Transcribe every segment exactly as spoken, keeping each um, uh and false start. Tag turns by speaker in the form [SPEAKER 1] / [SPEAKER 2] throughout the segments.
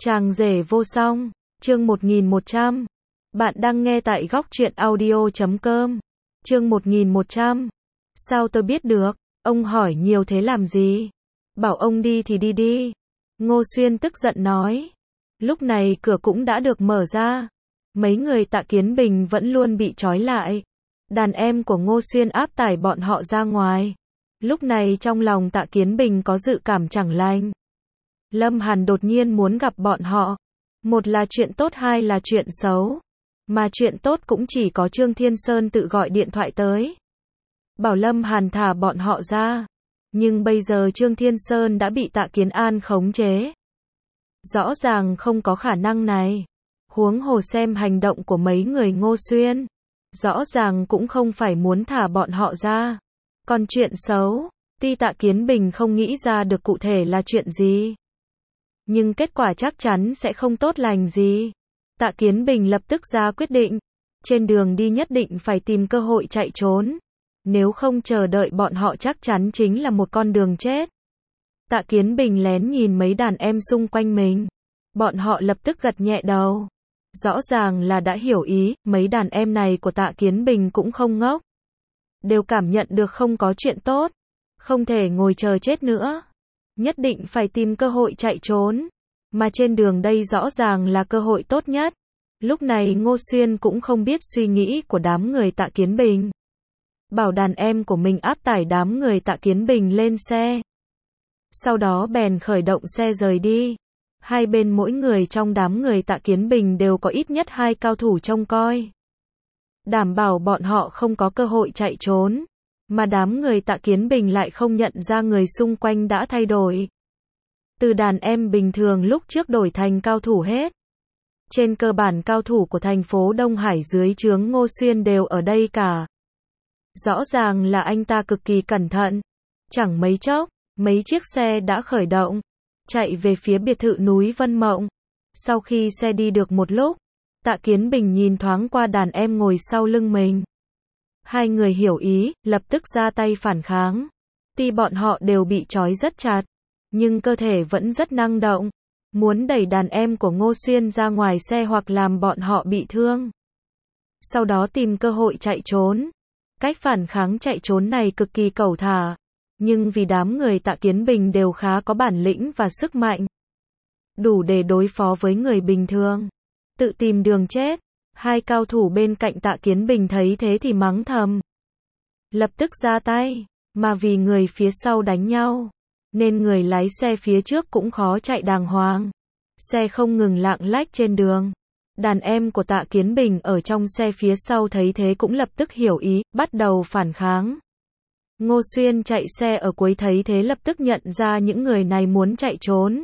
[SPEAKER 1] Chàng rể vô song, chương một nghìn một trăm. Bạn đang nghe tại góc truyện audio chấm com. Chương một nghìn một trăm. Sao tôi biết được, ông hỏi nhiều thế làm gì? Bảo ông đi thì đi đi. Ngô Xuyên tức giận nói. Lúc này cửa cũng đã được mở ra. Mấy người Tạ Kiến Bình vẫn luôn bị trói lại. Đàn em của Ngô Xuyên áp tải bọn họ ra ngoài. Lúc này trong lòng Tạ Kiến Bình có dự cảm chẳng lành. Lâm Hàn đột nhiên muốn gặp bọn họ. Một là chuyện tốt, hai là chuyện xấu. Mà chuyện tốt cũng chỉ có Trương Thiên Sơn tự gọi điện thoại tới. Bảo Lâm Hàn thả bọn họ ra. Nhưng bây giờ Trương Thiên Sơn đã bị Tạ Kiến An khống chế. Rõ ràng không có khả năng này. Huống hồ xem hành động của mấy người Ngô Xuyên. Rõ ràng cũng không phải muốn thả bọn họ ra. Còn chuyện xấu, tuy Tạ Kiến Bình không nghĩ ra được cụ thể là chuyện gì. Nhưng kết quả chắc chắn sẽ không tốt lành gì. Tạ Kiến Bình lập tức ra quyết định. Trên đường đi nhất định phải tìm cơ hội chạy trốn. Nếu không chờ đợi bọn họ chắc chắn chính là một con đường chết. Tạ Kiến Bình lén nhìn mấy đàn em xung quanh mình. Bọn họ lập tức gật nhẹ đầu. Rõ ràng là đã hiểu ý, mấy đàn em này của Tạ Kiến Bình cũng không ngốc. Đều cảm nhận được không có chuyện tốt. Không thể ngồi chờ chết nữa. Nhất định phải tìm cơ hội chạy trốn. Mà trên đường đây rõ ràng là cơ hội tốt nhất. Lúc này Ngô Xuyên cũng không biết suy nghĩ của đám người Tạ Kiến Bình. Bảo đàn em của mình áp tải đám người Tạ Kiến Bình lên xe. Sau đó bèn khởi động xe rời đi. Hai bên mỗi người trong đám người Tạ Kiến Bình đều có ít nhất hai cao thủ trông coi. Đảm bảo bọn họ không có cơ hội chạy trốn. Mà đám người Tạ Kiến Bình lại không nhận ra người xung quanh đã thay đổi. Từ đàn em bình thường lúc trước đổi thành cao thủ hết. Trên cơ bản cao thủ của thành phố Đông Hải dưới trướng Ngô Xuyên đều ở đây cả. Rõ ràng là anh ta cực kỳ cẩn thận. Chẳng mấy chốc, mấy chiếc xe đã khởi động. Chạy về phía biệt thự núi Vân Mộng. Sau khi xe đi được một lúc, Tạ Kiến Bình nhìn thoáng qua đàn em ngồi sau lưng mình. Hai người hiểu ý, lập tức ra tay phản kháng. Tuy bọn họ đều bị trói rất chặt, nhưng cơ thể vẫn rất năng động. Muốn đẩy đàn em của Ngô Xuyên ra ngoài xe hoặc làm bọn họ bị thương. Sau đó tìm cơ hội chạy trốn. Cách phản kháng chạy trốn này cực kỳ cẩu thả. Nhưng vì đám người Tạ Kiến Bình đều khá có bản lĩnh và sức mạnh. Đủ để đối phó với người bình thường. Tự tìm đường chết. Hai cao thủ bên cạnh Tạ Kiến Bình thấy thế thì mắng thầm. Lập tức ra tay. Mà vì người phía sau đánh nhau. Nên người lái xe phía trước cũng khó chạy đàng hoàng. Xe không ngừng lạng lách trên đường. Đàn em của Tạ Kiến Bình ở trong xe phía sau thấy thế cũng lập tức hiểu ý, bắt đầu phản kháng. Ngô Xuyên chạy xe ở cuối thấy thế lập tức nhận ra những người này muốn chạy trốn.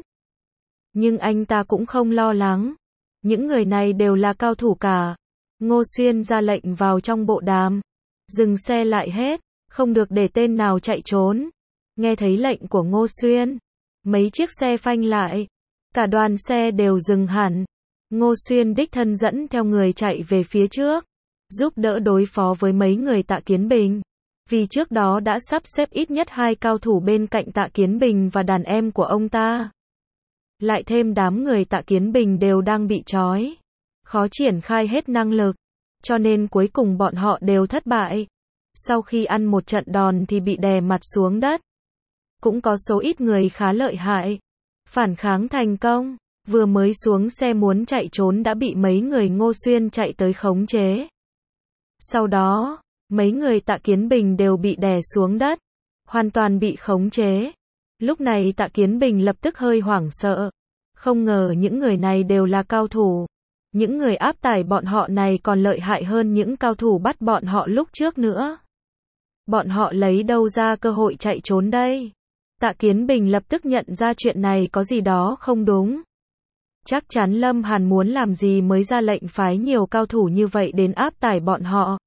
[SPEAKER 1] Nhưng anh ta cũng không lo lắng. Những người này đều là cao thủ cả. Ngô Xuyên ra lệnh vào trong bộ đàm. Dừng xe lại hết, không được để tên nào chạy trốn. Nghe thấy lệnh của Ngô Xuyên, mấy chiếc xe phanh lại. Cả đoàn xe đều dừng hẳn. Ngô Xuyên đích thân dẫn theo người chạy về phía trước. Giúp đỡ đối phó với mấy người Tạ Kiến Bình. Vì trước đó đã sắp xếp ít nhất hai cao thủ bên cạnh Tạ Kiến Bình và đàn em của ông ta. Lại thêm đám người Tạ Kiến Bình đều đang bị trói. Khó triển khai hết năng lực. Cho nên cuối cùng bọn họ đều thất bại. Sau khi ăn một trận đòn thì bị đè mặt xuống đất. Cũng có số ít người khá lợi hại. Phản kháng thành công. Vừa mới xuống xe muốn chạy trốn đã bị mấy người Ngô Xuyên chạy tới khống chế. Sau đó, mấy người Tạ Kiến Bình đều bị đè xuống đất. Hoàn toàn bị khống chế. Lúc này Tạ Kiến Bình lập tức hơi hoảng sợ. Không ngờ những người này đều là cao thủ. Những người áp tải bọn họ này còn lợi hại hơn những cao thủ bắt bọn họ lúc trước nữa. Bọn họ lấy đâu ra cơ hội chạy trốn đây? Tạ Kiến Bình lập tức nhận ra chuyện này có gì đó không đúng. Chắc chắn Lâm Hàn muốn làm gì mới ra lệnh phái nhiều cao thủ như vậy đến áp tải bọn họ.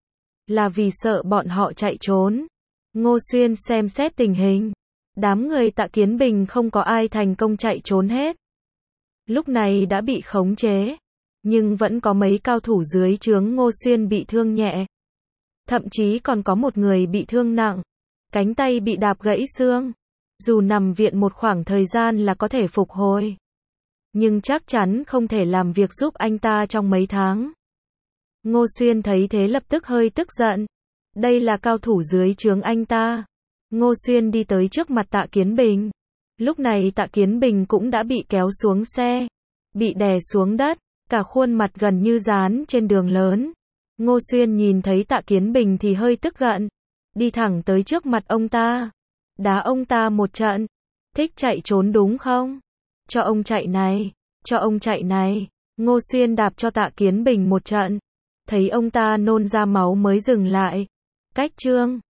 [SPEAKER 1] Là vì sợ bọn họ chạy trốn. Ngô Xuyên xem xét tình hình. Đám người Tạ Kiến Bình không có ai thành công chạy trốn hết. Lúc này đã bị khống chế. Nhưng vẫn có mấy cao thủ dưới trướng Ngô Xuyên bị thương nhẹ. Thậm chí còn có một người bị thương nặng. Cánh tay bị đạp gãy xương. Dù nằm viện một khoảng thời gian là có thể phục hồi. nhưng chắc chắn không thể làm việc giúp anh ta trong mấy tháng. Ngô Xuyên thấy thế lập tức hơi tức giận. Đây là cao thủ dưới trướng anh ta. Ngô Xuyên đi tới trước mặt Tạ Kiến Bình. Lúc này Tạ Kiến Bình cũng đã bị kéo xuống xe, bị đè xuống đất, cả khuôn mặt gần như dán trên đường lớn. Ngô Xuyên nhìn thấy Tạ Kiến Bình thì hơi tức giận, đi thẳng tới trước mặt ông ta, đá ông ta một trận. Thích chạy trốn đúng không? Cho ông chạy này, cho ông chạy này. Ngô Xuyên đạp cho Tạ Kiến Bình một trận, thấy ông ta nôn ra máu mới dừng lại. Cách chương